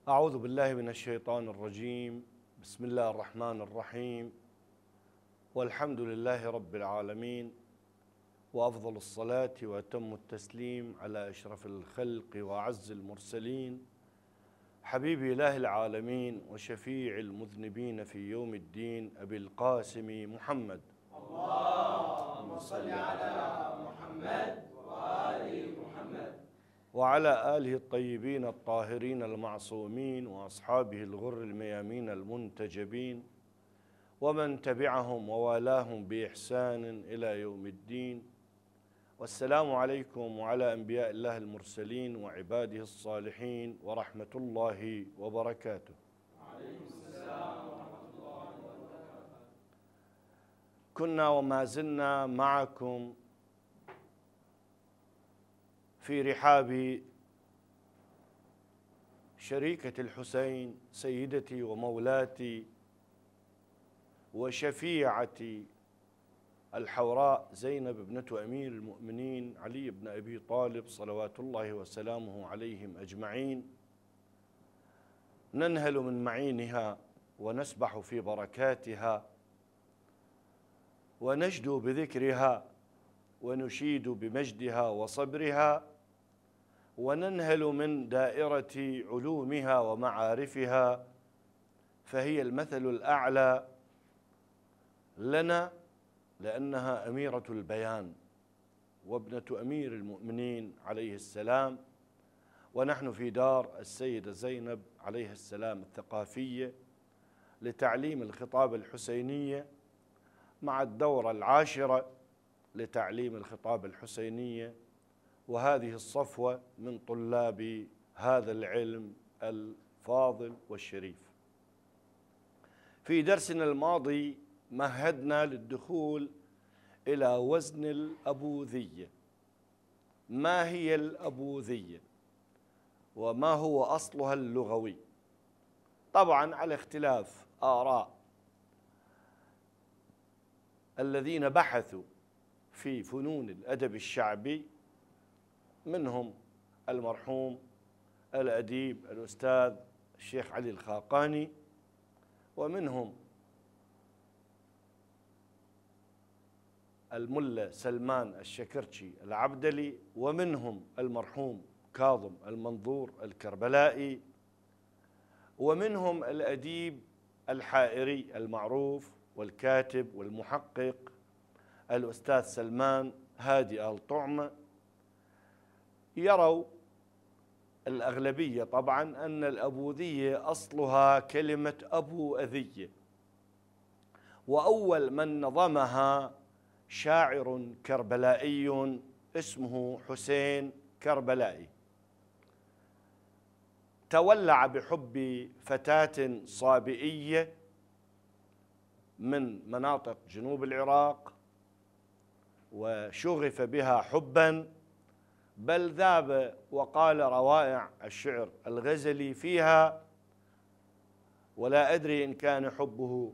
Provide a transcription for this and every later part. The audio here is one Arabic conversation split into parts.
أعوذ بالله من الشيطان الرجيم. بسم الله الرحمن الرحيم، والحمد لله رب العالمين، وأفضل الصلاة وأتم التسليم على أشرف الخلق وأعز المرسلين، حبيب إله العالمين وشفيع المذنبين في يوم الدين، أبي القاسم محمد. اللهم صل على محمد وآل محمد وعلى آله الطيبين الطاهرين المعصومين وأصحابه الغر الميامين المنتجبين ومن تبعهم ووالاهم بإحسان إلى يوم الدين. والسلام عليكم وعلى أنبياء الله المرسلين وعباده الصالحين ورحمة الله وبركاته. وعليكم السلام ورحمة الله وبركاته. كنا وما زلنا معكم في رحاب شريكة الحسين، سيدتي ومولاتي وشفيعتي الحوراء زينب ابنة أمير المؤمنين علي بن أبي طالب صلوات الله وسلامه عليهم أجمعين. ننهل من معينها ونسبح في بركاتها ونجدو بذكرها ونشيد بمجدها وصبرها، وننهل من دائرة علومها ومعارفها، فهي المثل الأعلى لنا لأنها أميرة البيان وابنة أمير المؤمنين عليه السلام، ونحن في دار السيدة زينب عليه السلام الثقافية لتعليم الخطاب الحسينية مع الدورة العاشرة لتعليم الخطاب الحسينية، وهذه الصفوة من طلاب هذا العلم الفاضل والشريف. في درسنا الماضي مهدنا للدخول إلى وزن الأبوذية. ما هي الأبوذية وما هو أصلها اللغوي؟ طبعا على اختلاف آراء الذين بحثوا في فنون الأدب الشعبي، منهم المرحوم الأديب الأستاذ الشيخ علي الخاقاني، ومنهم الملا سلمان الشكرتشي العبدلي، ومنهم المرحوم كاظم المنظور الكربلائي، ومنهم الأديب الحائري المعروف والكاتب والمحقق الأستاذ سلمان هادي آل طعمة. يروا الأغلبية طبعا أن الأبوذية أصلها كلمة أبو أذية، وأول من نظمها شاعر كربلائي اسمه حسين كربلائي، تولع بحب فتاة صابئية من مناطق جنوب العراق وشغف بها حبا، بل ذاب وقال روائع الشعر الغزلي فيها: ولا أدري إن كان حبه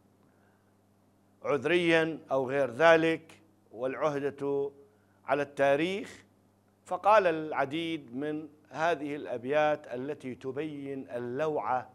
عذريا أو غير ذلك، والعهدة على التاريخ. فقال العديد من هذه الأبيات التي تبين اللوعة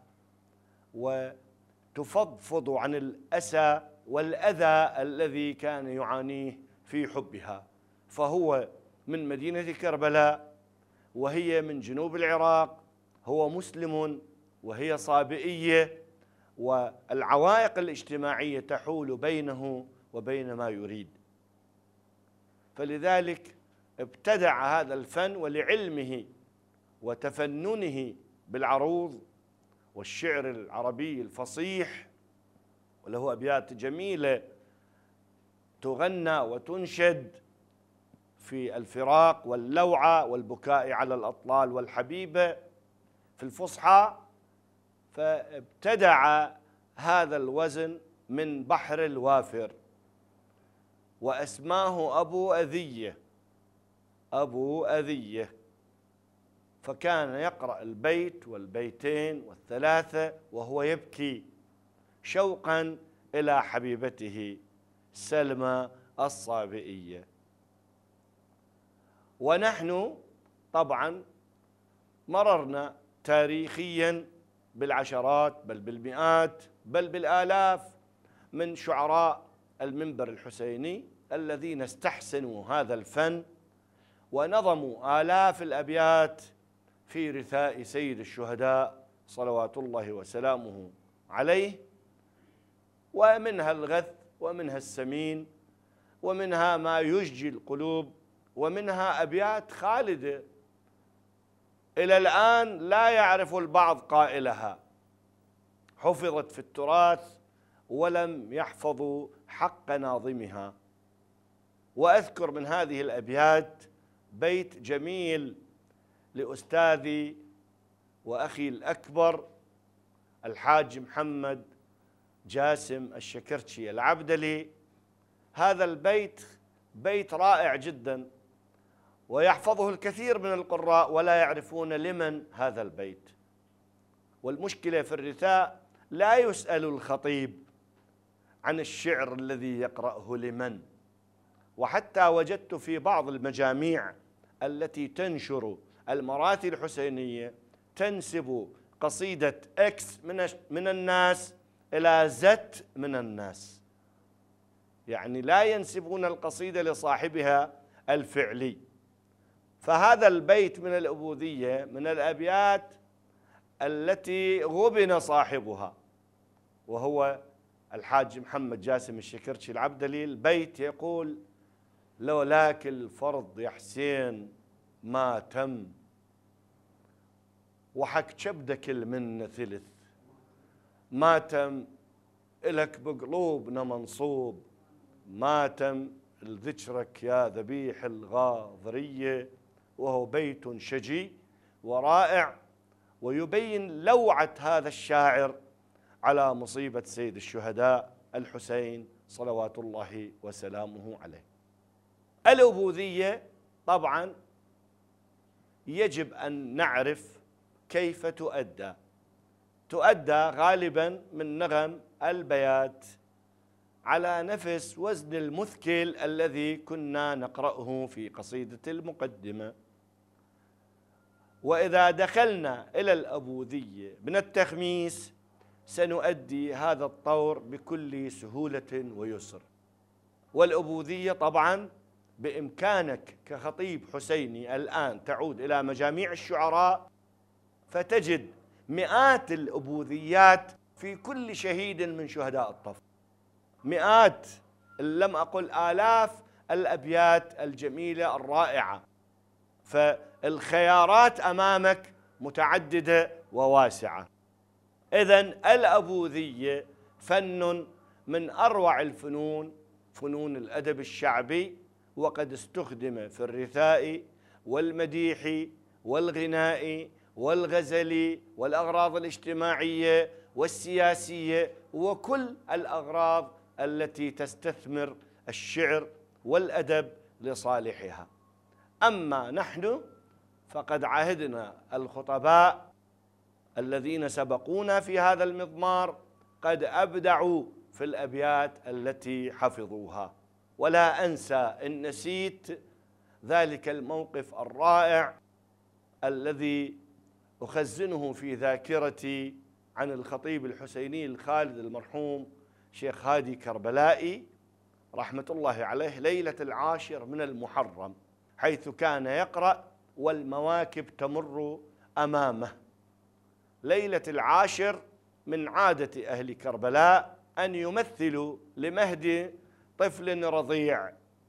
وتفضفض عن الأسى والأذى الذي كان يعانيه في حبها. فهو من مدينة كربلاء وهي من جنوب العراق، هو مسلم وهي صابئية، والعوائق الاجتماعية تحول بينه وبين ما يريد. فلذلك ابتدع هذا الفن، ولعلمه وتفننه بالعروض والشعر العربي الفصيح، وله أبيات جميلة تغنى وتنشد في الفراق واللوعة والبكاء على الأطلال والحبيبة في الفصحى. فابتدع هذا الوزن من بحر الوافر، وأسماه أبو أذية، أبو أذية. فكان يقرأ البيت والبيتين والثلاثة وهو يبكي شوقا إلى حبيبته سلمى الصابئية. ونحن طبعا مررنا تاريخيا بالعشرات بل بالمئات بل بالآلاف من شعراء المنبر الحسيني الذين استحسنوا هذا الفن ونظموا آلاف الأبيات في رثاء سيد الشهداء صلوات الله وسلامه عليه، ومنها الغث ومنها السمين ومنها ما يشجي القلوب ومنها أبيات خالدة إلى الآن لا يعرف البعض قائلها، حفظت في التراث ولم يحفظوا حق ناظمها. وأذكر من هذه الأبيات بيت جميل لأستاذي وأخي الأكبر الحاج محمد جاسم الشكرتشي العبدلي. هذا البيت بيت رائع جدا ويحفظه الكثير من القراء ولا يعرفون لمن هذا البيت. والمشكلة في الرثاء لا يسأل الخطيب عن الشعر الذي يقرأه لمن، وحتى وجدت في بعض المجاميع التي تنشر المراثي الحسينية تنسب قصيدة إكس من الناس إلى زت من الناس، يعني لا ينسبون القصيدة لصاحبها الفعلي. فهذا البيت من الأبوذية من الأبيات التي غبن صاحبها وهو الحاج محمد جاسم الشكرتشي العبدلي. البيت يقول: لولاك الفرض يا حسين ما تم، وحك كبدك المنة ثلث، ماتم إلك بقلوبنا منصوب، ماتم لذكرك يا ذبيح الغاضرية. وهو بيت شجي ورائع ويبين لوعة هذا الشاعر على مصيبة سيد الشهداء الحسين صلوات الله وسلامه عليه. الأبوذية طبعا يجب أن نعرف كيف تؤدى غالبا من نغم البيات على نفس وزن المثكل الذي كنا نقرأه في قصيدة المقدمة. وإذا دخلنا إلى الأبوذية من التخميس سنؤدي هذا الطور بكل سهولة ويسر. والأبوذية طبعا بإمكانك كخطيب حسيني الآن تعود إلى مجاميع الشعراء فتجد مئات الأبوذيات في كل شهيد من شهداء الطف، مئات لم أقل آلاف الأبيات الجميلة الرائعة. فالخيارات أمامك متعددة وواسعة. إذن الأبوذية فن من أروع الفنون، فنون الأدب الشعبي، وقد استخدم في الرثاء والمديح والغناء والغزل والأغراض الاجتماعية والسياسية وكل الأغراض التي تستثمر الشعر والأدب لصالحها. أما نحن فقد عهدنا الخطباء الذين سبقونا في هذا المضمار قد أبدعوا في الأبيات التي حفظوها. ولا أنسى إن نسيت ذلك الموقف الرائع الذي أخزنه في ذاكرتي عن الخطيب الحسيني الخالد المرحوم شيخ هادي كربلائي رحمة الله عليه ليلة 10 من المحرم، حيث كان يقرأ والمواكب تمر أمامه. ليلة 10 من عادة أهل كربلاء أن يمثلوا لمهدي طفل رضيع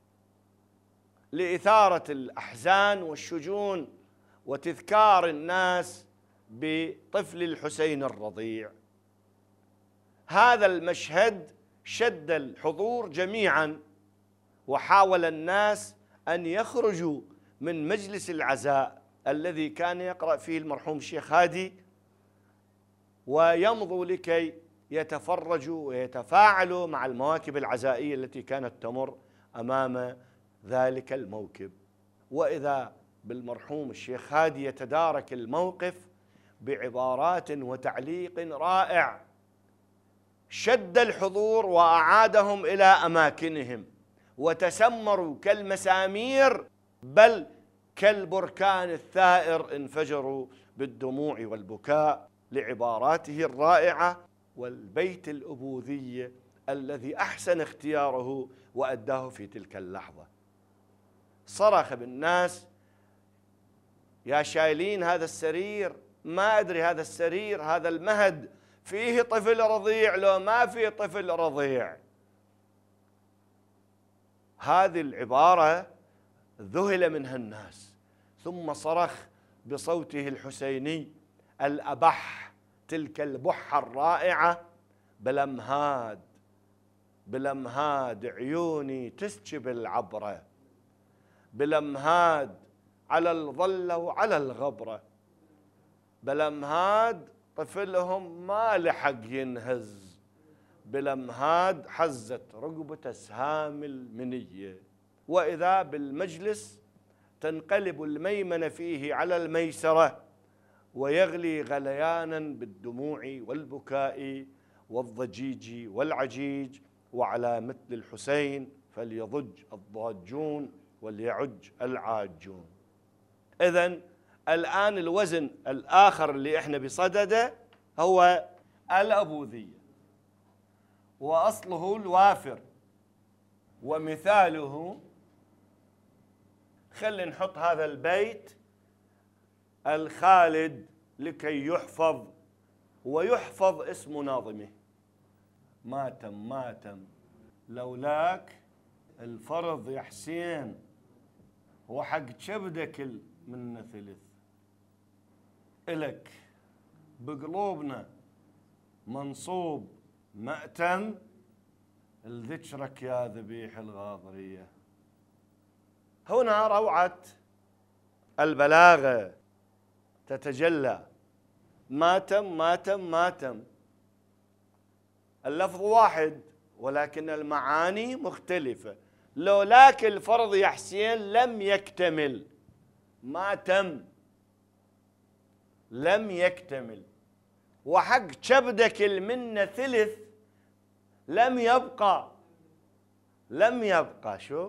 لإثارة الأحزان والشجون وتذكار الناس بطفل الحسين الرضيع. هذا المشهد شد الحضور جميعا وحاول الناس أن يخرجوا من مجلس العزاء الذي كان يقرأ فيه المرحوم الشيخ هادي ويمضوا لكي يتفرجوا ويتفاعلوا مع المواكب العزائية التي كانت تمر أمام ذلك الموكب. وإذا بالمرحوم الشيخ هادي يتدارك الموقف بعبارات وتعليق رائع شد الحضور وأعادهم إلى أماكنهم وتسمروا كالمسامير بل كالبركان الثائر انفجروا بالدموع والبكاء لعباراته الرائعة والبيت الأبوذية الذي أحسن اختياره وأداه في تلك اللحظة. صرخ بالناس: يا شايلين هذا السرير، ما أدري هذا السرير، هذا المهد فيه طفل رضيع لو ما فيه طفل رضيع. هذه العبارة ذهل منها الناس. ثم صرخ بصوته الحسيني الأبح تلك البحة الرائعة: بالأمهاد بالأمهاد عيوني تسكب العبرة، بالأمهاد على الظلة وعلى الغبرة، بالأمهاد طفلهم ما لحق ينهز، بالأمهاد حزت رقبة أسهام المنية. وإذا بالمجلس تنقلب الميمنة فيه على الميسرة ويغلي غليانا بالدموع والبكاء والضجيج والعجيج، وعلى مثل الحسين فليضج الضاجون وليعج العاجون. إذن الآن الوزن الآخر اللي احنا بصدده هو الأبوذية، وأصله الوافر، ومثاله خلي نحط هذا البيت الخالد لكي يحفظ ويحفظ اسم ناظمه: ماتم ماتم لولاك الفرض يا حسين، وحق كبدك من ثلث، إلك بقلوبنا منصوب مأتم، لذكرك يا ذبيح الغاضرية. هنا روعة البلاغة تتجلى: ماتم ماتم ماتم، اللفظ واحد ولكن المعاني مختلفة. لولاك الفرض يا حسين لم يكتمل، ماتم لم يكتمل، وحق كبدك المنة ثلث لم يبقى، لم يبقى. شوف،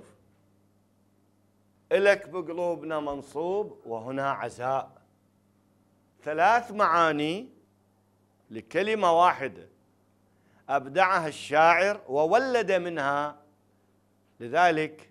إلك بقلوبنا منصوب، وهنا عزاء، ثلاث معاني لكلمة واحدة أبدعها الشاعر وولد منها. لذلك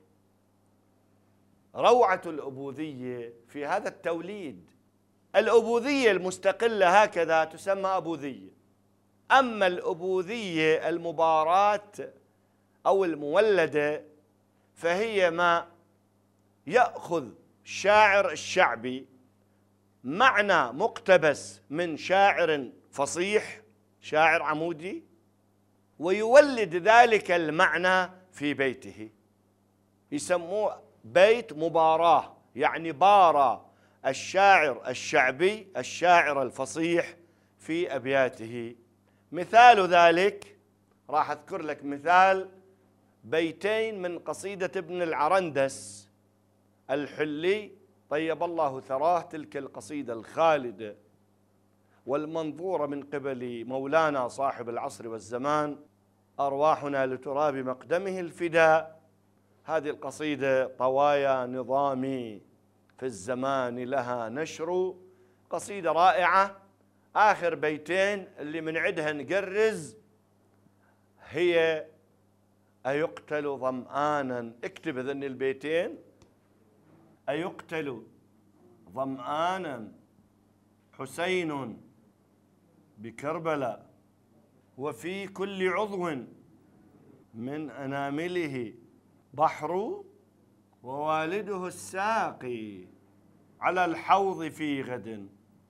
روعة الأبوذية في هذا التوليد. الأبوذية المستقلة هكذا تسمى أبوذية، أما الأبوذية المباراة أو المولدة فهي ما يأخذ شاعر الشعبي معنى مقتبس من شاعر فصيح، شاعر عمودي، ويولد ذلك المعنى في بيته، يسموه بيت مباراة، يعني بارى الشاعر الشعبي الشاعر الفصيح في أبياته. مثال ذلك راح أذكر لك مثال بيتين من قصيدة ابن العرندس الحلي طيب الله ثراه، تلك القصيدة الخالدة والمنظورة من قبل مولانا صاحب العصر والزمان: أرواحنا لتراب مقدمه الفداء. هذه القصيدة طوايا نظامي في الزمان لها نشر، قصيدة رائعة. آخر بيتين اللي من عدها نقرز هي: أيقتل ظمآنا، اكتب ذن البيتين: أيقتل ظمآنا حسين بكربلاء، وفي كل عضو من أنامله بحر، ووالده الساقي على الحوض في غد.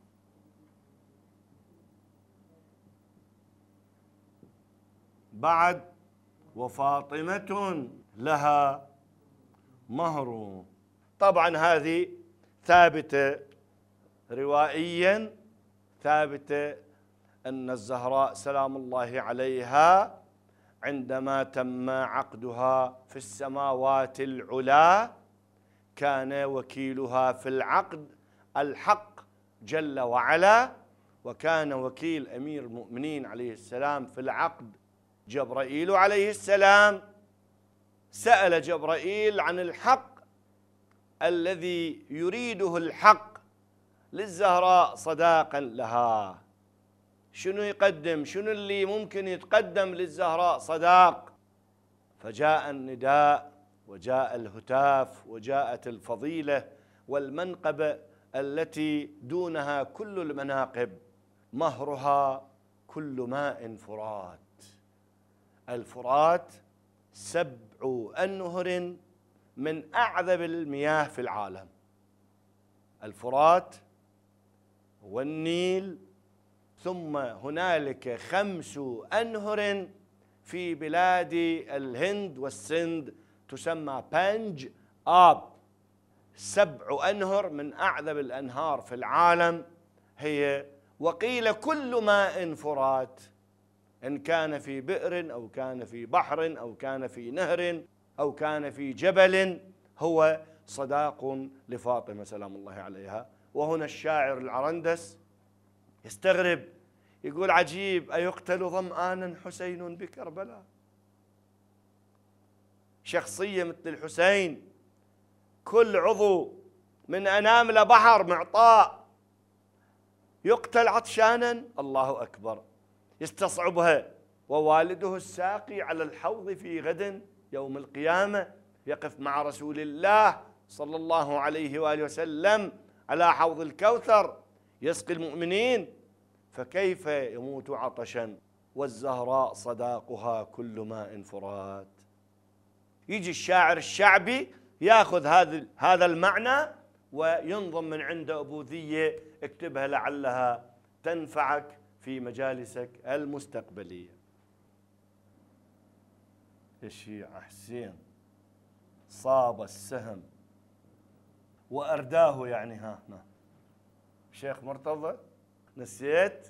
بعد: وفاطمة لها مهر. طبعا هذه ثابتة روائيا، ثابتة أن الزهراء سلام الله عليها عندما تم عقدها في السماوات العلا كان وكيلها في العقد الحق جل وعلا، وكان وكيل أمير المؤمنين عليه السلام في العقد جبرائيل عليه السلام. سأل جبرائيل عن الحق الذي يريده الحق للزهراء صداقا لها. شنو يقدم؟ شنو اللي ممكن يتقدم للزهراء صداق؟ فجاء النداء وجاء الهتاف وجاءت الفضيلة والمنقبة التي دونها كل المناقب، مهرها كل ماء فرات. الفرات 7 أنهر من أعذب المياه في العالم. الفرات والنيل، ثم هنالك 5 أنهر في بلاد الهند والسند تسمى بنج آب. 7 أنهر من أعذب الأنهار في العالم هي. وقيل كل ماء فرات، إن كان في بئر أو كان في بحر أو كان في نهر أو كان في جبل، هو صداق لفاطمة سلام الله عليها. وهنا الشاعر العرندس يستغرب، يقول عجيب، أيقتل ظمآنا حسين بكربلاء؟ شخصية مثل الحسين كل عضو من أنامل بحر معطاء، يقتل عطشانا؟ الله أكبر. يستصعبها. ووالده الساقي على الحوض في غد يوم القيامة، يقف مع رسول الله صلى الله عليه وآله وسلم على حوض الكوثر يسقي المؤمنين، فكيف يموت عطشا والزهراء صداقها كل ماء فرات؟ يجي الشاعر الشعبي ياخذ هذا المعنى وينظم من عنده أبوذية، اكتبها لعلها تنفعك في مجالسك المستقبلية. الشيعة حسين صاب السهم وأرداه، يعني ها شيخ مرتضى نسيت؟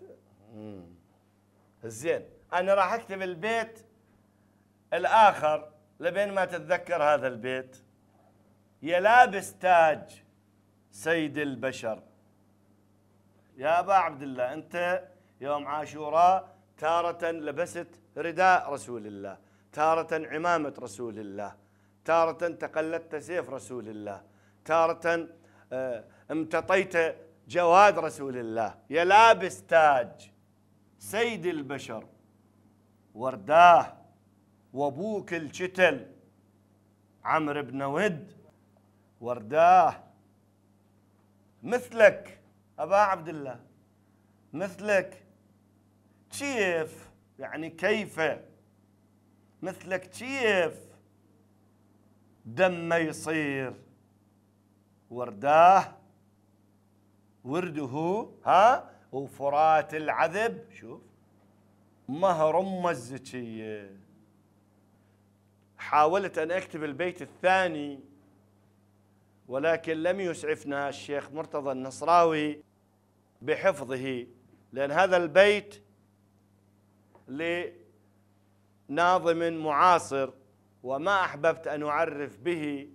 زين، أنا راح أكتب البيت الآخر لبين ما تتذكر هذا البيت. يا لابس تاج سيد البشر، يا أبا عبد الله، أنت يوم عاشوراء تارة لبست رداء رسول الله، تارة عمامة رسول الله، تارة تقلدت سيف رسول الله، تارة امتطيت جواد رسول الله. يا لابس تاج سيد البشر ورداه، وابوك الشتل عمرو بن ود ورداه، مثلك أبا عبد الله، مثلك كيف؟ يعني كيف مثلك كيف دمه يصير؟ ورداه ورده وفرات العذب. شوف مهر أم الزكية. حاولت أن أكتب البيت الثاني ولكن لم يسعفنا الشيخ مرتضى النصراوي بحفظه، لأن هذا البيت لناظم معاصر وما أحببت أن أعرف به،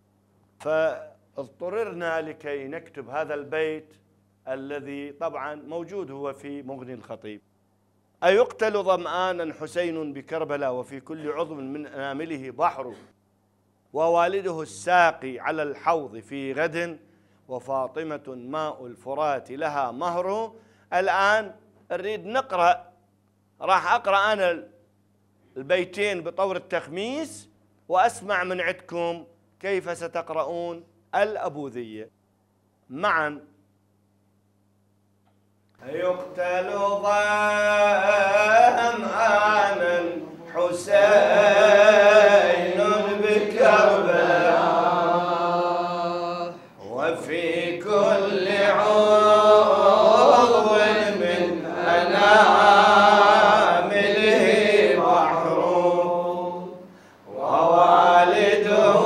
فاضطررنا لكي نكتب هذا البيت الذي طبعا موجود هو في مغني الخطيب. أيقتل ظمآنا حسين بكربلاء وفي كل عضو من أنامله بحر، ووالده الساقي على الحوض في غد، وفاطمة ماء الفرات لها مهر. الآن نريد نقرأ، راح أقرأ أنا البيتين بطور التخميس وأسمع من عندكم كيف ستقرؤون الأبوذية معا. يقتل ظمآنا حسين بكربلاء، وفي كل عضو من أنامله بحر، ووالده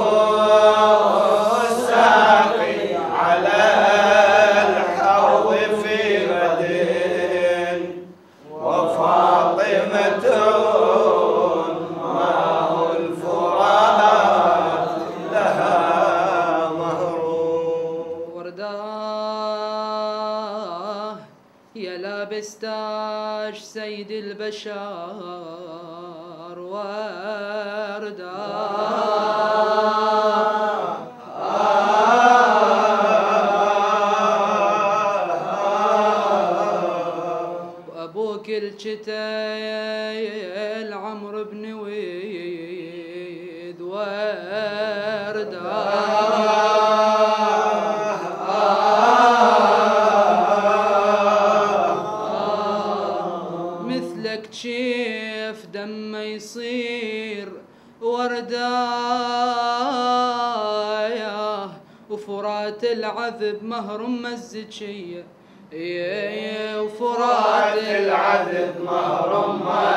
الساقي على الحوض في غد، وفاطمة ماء الفرات لها مهر. ورداه يا لابس تاج سيد البشر، ورداه أبوك الكتيل عمرو بن ويد وردة مثلك كيف دمه يصير وردايا وفرات العذب مهر مزجية وفرات العذب مهر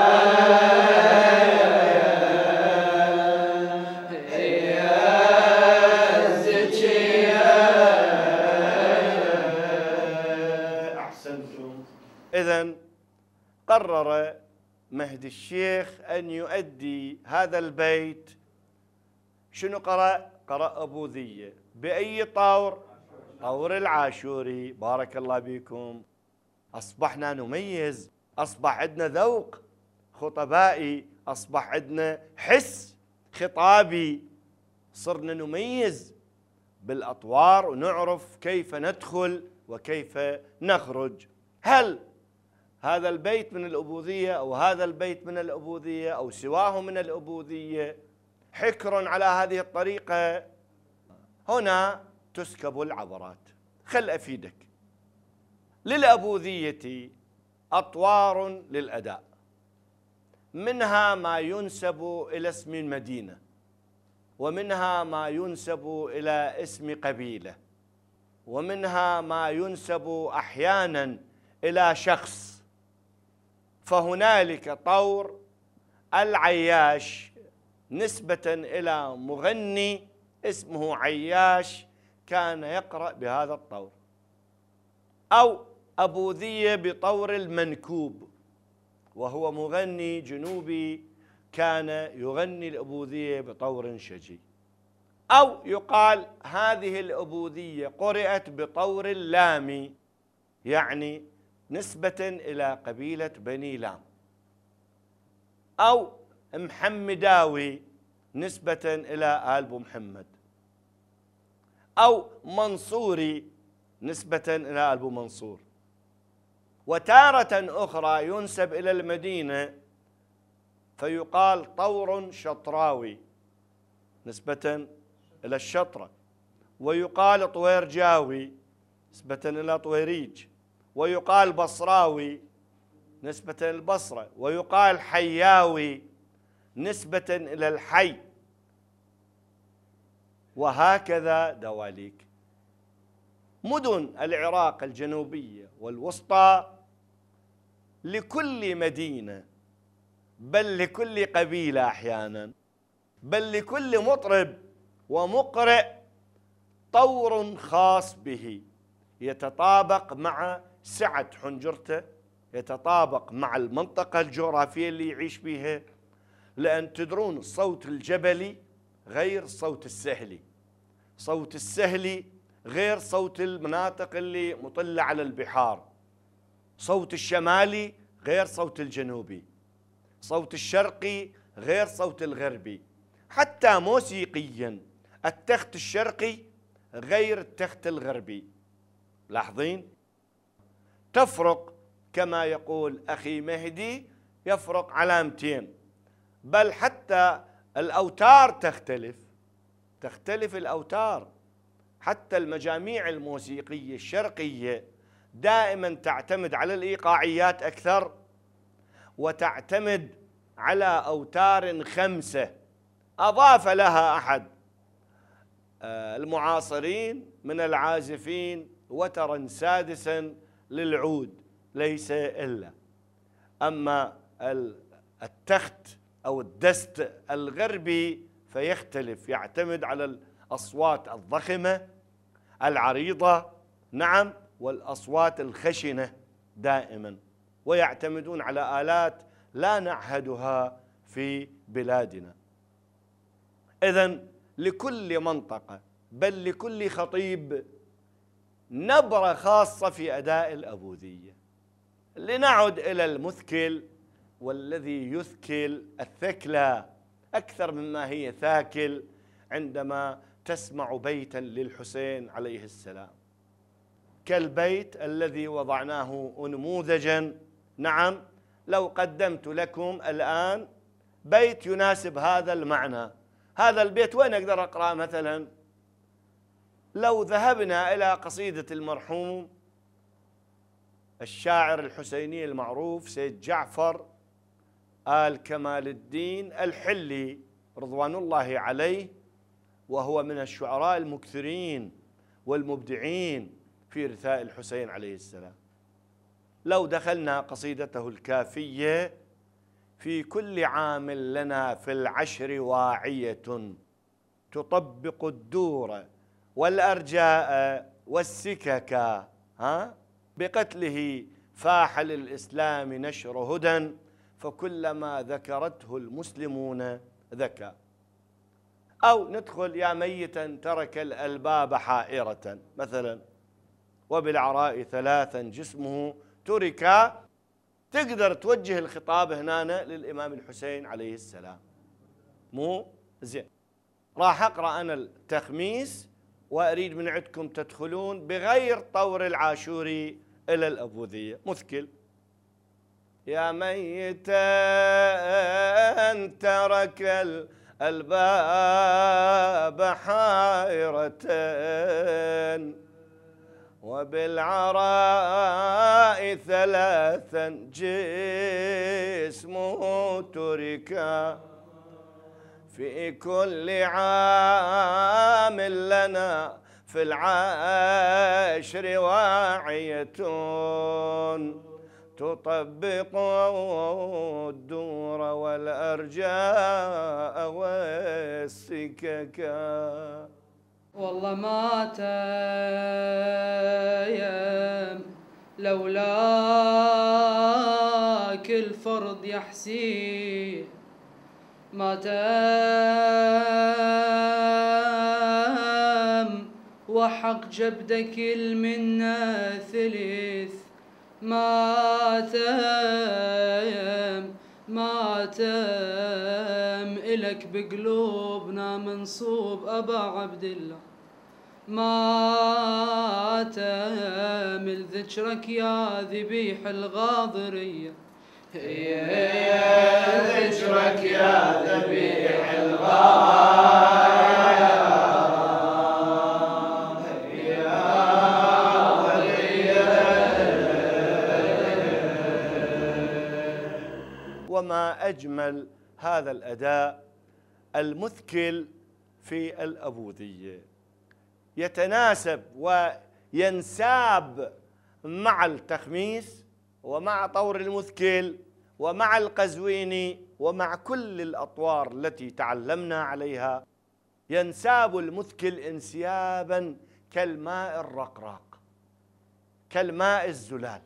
أحسنتم. إذن قرر مهدي الشيخ أن يؤدي هذا البيت. شنو قرأ؟ قرأ أبوذية. بأي طور؟ طور العاشوري. بارك الله بكم. أصبحنا نميز، أصبح عندنا ذوق خطبائي، أصبح عندنا حس خطابي، صرنا نميز بالأطوار ونعرف كيف ندخل وكيف نخرج. هل هذا البيت من الأبوذية أو هذا البيت من الأبوذية أو سواه من الأبوذية حكر على هذه الطريقة؟ هنا تسكب العبرات. خل أفيدك. للأبوذية أطوار للأداء، منها ما ينسب إلى اسم المدينة، ومنها ما ينسب إلى اسم قبيلة، ومنها ما ينسب أحيانا إلى شخص. فهنالك طور العياش نسبة إلى مغني اسمه عياش كان يقرأ بهذا الطور، أو أبوذية بطور المنكوب وهو مغني جنوبي كان يغني الأبوذية بطور شجي، أو يقال هذه الأبوذية قرأت بطور اللامي، يعني نسبة إلى قبيلة بني لام، أو محمداوي نسبة إلى آل بو محمد، أو منصوري نسبة إلى آل بو منصور. وتارة أخرى ينسب إلى المدينة فيقال طور شطراوي نسبة إلى الشطرة، ويقال طويرجاوي نسبة إلى طويريج، ويقال بصراوي نسبة إلى البصرة، ويقال حياوي نسبة إلى الحي، وهكذا دواليك. مدن العراق الجنوبية والوسطى لكل مدينة، بل لكل قبيلة أحيانا، بل لكل مطرب ومقرئ طور خاص به يتطابق مع سعة حنجرته، يتطابق مع المنطقة الجغرافية اللي يعيش بها. لأن تدرون الصوت الجبلي غير الصوت السهلي، صوت السهلي غير صوت المناطق اللي مطلة على البحار، صوت الشمالي غير صوت الجنوبي، صوت الشرقي غير صوت الغربي. حتى موسيقيا التخت الشرقي غير التخت الغربي. لاحظين؟ تفرق كما يقول أخي مهدي، يفرق علامتين، بل حتى الأوتار تختلف الأوتار. حتى المجاميع الموسيقية الشرقية دائما تعتمد على الإيقاعيات أكثر، وتعتمد على أوتار 5 أضاف لها أحد المعاصرين من العازفين وترا سادسا للعود ليس إلا. أما التخت أو الدست الغربي فيختلف، يعتمد على الأصوات الضخمة العريضة، نعم، والأصوات الخشنة دائما، ويعتمدون على آلات لا نعهدها في بلادنا. إذن لكل منطقة بل لكل خطيب نبرة خاصة في أداء الأبوذية. لنعد إلى المثكل، والذي يثكل الثكلى أكثر مما هي ثاكل عندما تسمع بيتا للحسين عليه السلام، كالبيت الذي وضعناه نموذجا نعم، لو قدمت لكم الآن بيت يناسب هذا المعنى، هذا البيت وين أقدر أقرأ مثلا؟ لو ذهبنا إلى قصيدة المرحوم الشاعر الحسيني المعروف سيد جعفر آل كمال الدين الحلي رضوان الله عليه، وهو من الشعراء المكثرين والمبدعين في رثاء الحسين عليه السلام. لو دخلنا قصيدته الكافية: في كل عام لنا في العشر واعية تطبق الدور والأرجاء والسكك، بقتله فاح للإسلام نشر هدى فكلما ذكرته المسلمون ذكى. أو ندخل: يا ميتا ترك الألباب حائرة مثلا، وبالعراء ثلاثا جسمه ترك. تقدر توجه الخطاب هنا للإمام الحسين عليه السلام. مو زين؟ راح أقرأ أنا التخميس وأريد من عندكم تدخلون بغير طور العاشوري إلى الأبوذية. مثكل: يا ميتا ترك الباب حائرة وبالعراء ثلاثا جسمه تركا في كل عام لنا في العشر واعية تطبق الدور والأرجاء والسككا. والله ما تايم لولاك الفرض يا حسين، ما تام وحق جبدك المنة ثلث، ما تام إلك بقلوبنا منصوب أبا عبد الله، ما تام لذكرك يا ذبيح الغاضرية، يا ذكرك يا ذبيح الغاضرية وما أجمل هذا الأداء المثكل في الأبوذية، يتناسب وينساب مع التخميس ومع طور المثكل ومع القزويني ومع كل الأطوار التي تعلمنا عليها. ينساب المثكل انسيابا كالماء الرقراق، كالماء الزلال،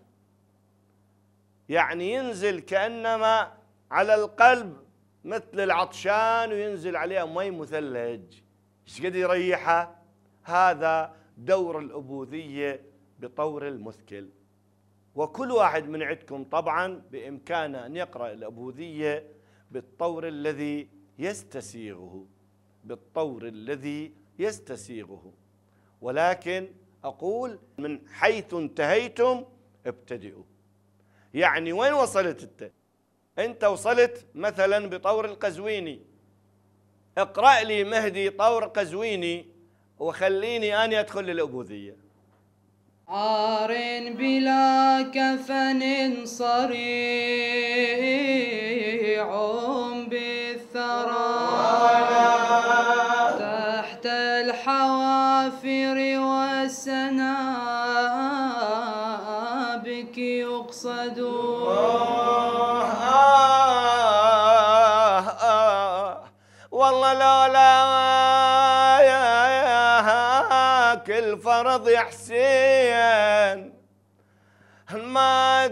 يعني ينزل كأنما على القلب مثل العطشان وينزل عليه مي مثلج، ايش قد يريحه. هذا دور الأبوذية بطور المثكل. وكل واحد من عندكم طبعا بإمكانه أن يقرأ الأبوذية بالطور الذي يستسيغه، بالطور الذي يستسيغه. ولكن أقول من حيث انتهيتم ابتدئوا. يعني وين وصلت أنت وصلت مثلا بطور القزويني، اقرأ لي مهدي طور قزويني وخليني أنا أدخل للأبوذية. عار بلا كفن صريع بالثرى تحت الحوافر والسنابك يقصدون. والله لولا كل فرض يا حسين ما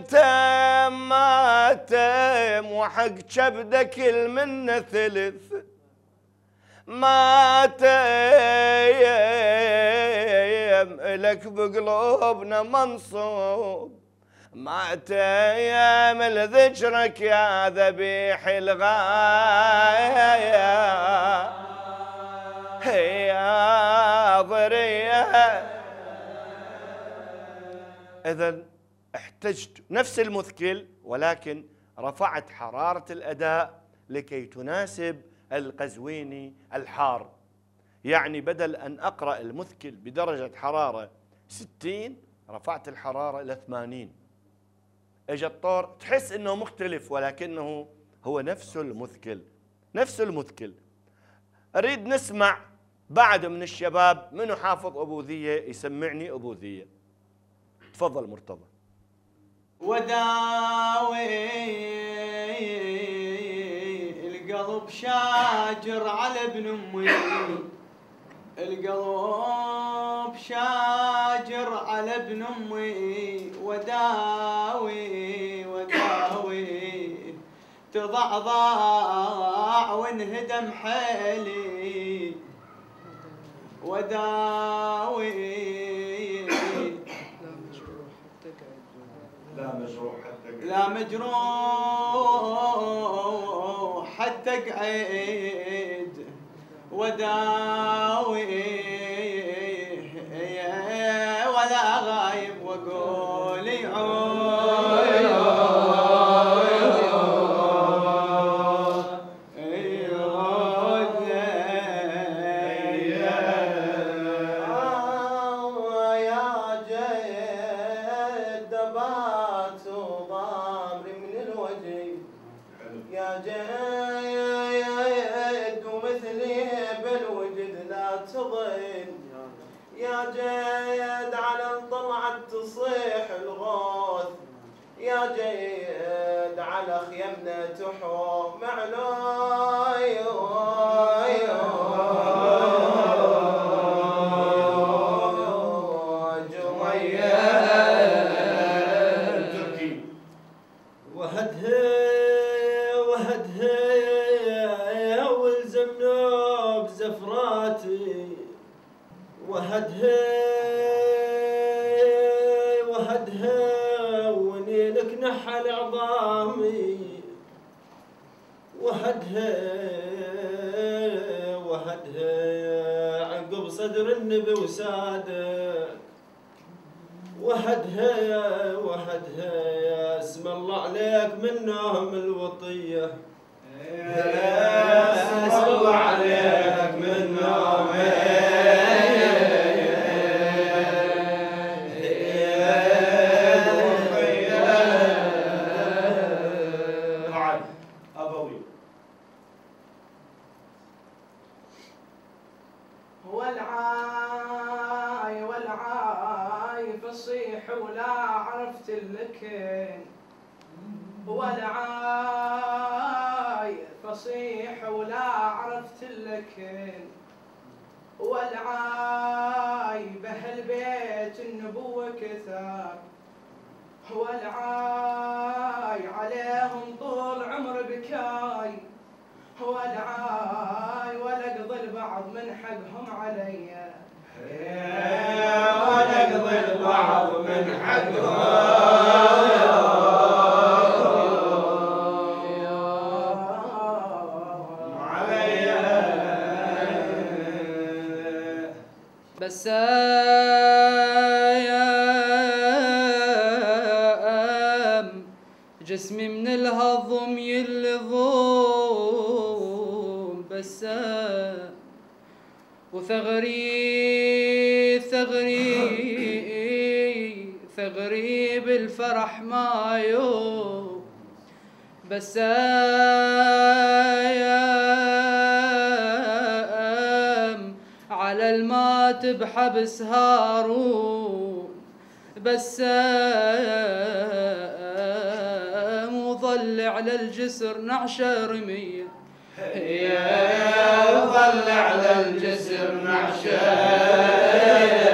تم وحق كبدك المنة ثلث، ما تيم لك بقلوبنا منصوب، ما تيم لذكرك يا ذبيح الغاية يا ضرية. إذن احتجت نفس المثكل ولكن رفعت حرارة الأداء لكي تناسب القزويني الحار. يعني بدل أن أقرأ المثكل بدرجة حرارة 60 رفعت الحرارة إلى 80. اجى الطور تحس انه مختلف ولكنه هو نفس المثكل، نفس المثكل. اريد نسمع بعد من الشباب منو حافظ ابوذيه يسمعني ابوذيه. تفضل مرتضى. وداوي القلب شاجر على ابن امي، القلب شاجر على ابن امي، وداوي تضعضع وانهدم حيلي، وداوي لا مجروح حتى اقعد، وداوي ولا غايب واقول يا جيد على طلعت تصيح الغوث، يا جيد على خيمنا تحوم معلوي وهدها والزمنا بزفراتي، وهدها ونيلك نحل عظامي، وهدها عقب صدر النبي وسادك، وهدها اسم الله عليك منهم الوطيه، اسم الله عليك منهم والعاي فصيح ولا عرفت اللكن، والعاي فصيح ولا عرفت اللكن، والعاي بهالبيت النبوة كثار، والعاي عليهم طول عمر بكاي، والعاي ولقضي البعض من حقهم علي، ولقضي البعض من حقهم بسام جسمي من الهضم يلظوم، بسام وثغري ثغري بالفرح ما يوم، بسام على المات بحبس هارون، بسام وظل على الجسر نعشة رمية، وظل على الجسر نعشة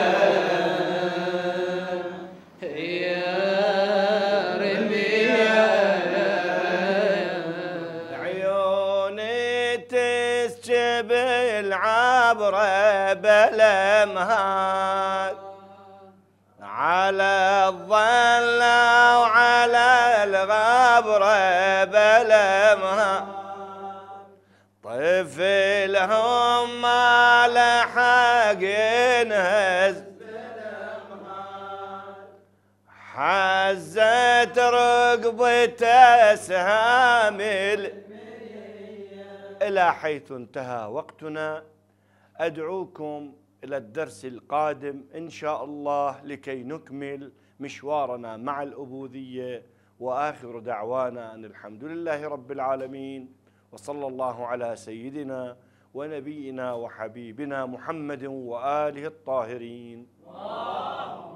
العبرة بلمهات على الظلة وعلى الغبرة بلمهات، طفلهم ما لحق ينهز حزت رقبة قضيت أسهام إلى حيث انتهى وقتنا. أدعوكم إلى الدرس القادم إن شاء الله لكي نكمل مشوارنا مع الأبوذية. وآخر دعوانا أن الحمد لله رب العالمين، وصلى الله على سيدنا ونبينا وحبيبنا محمد وآله الطاهرين.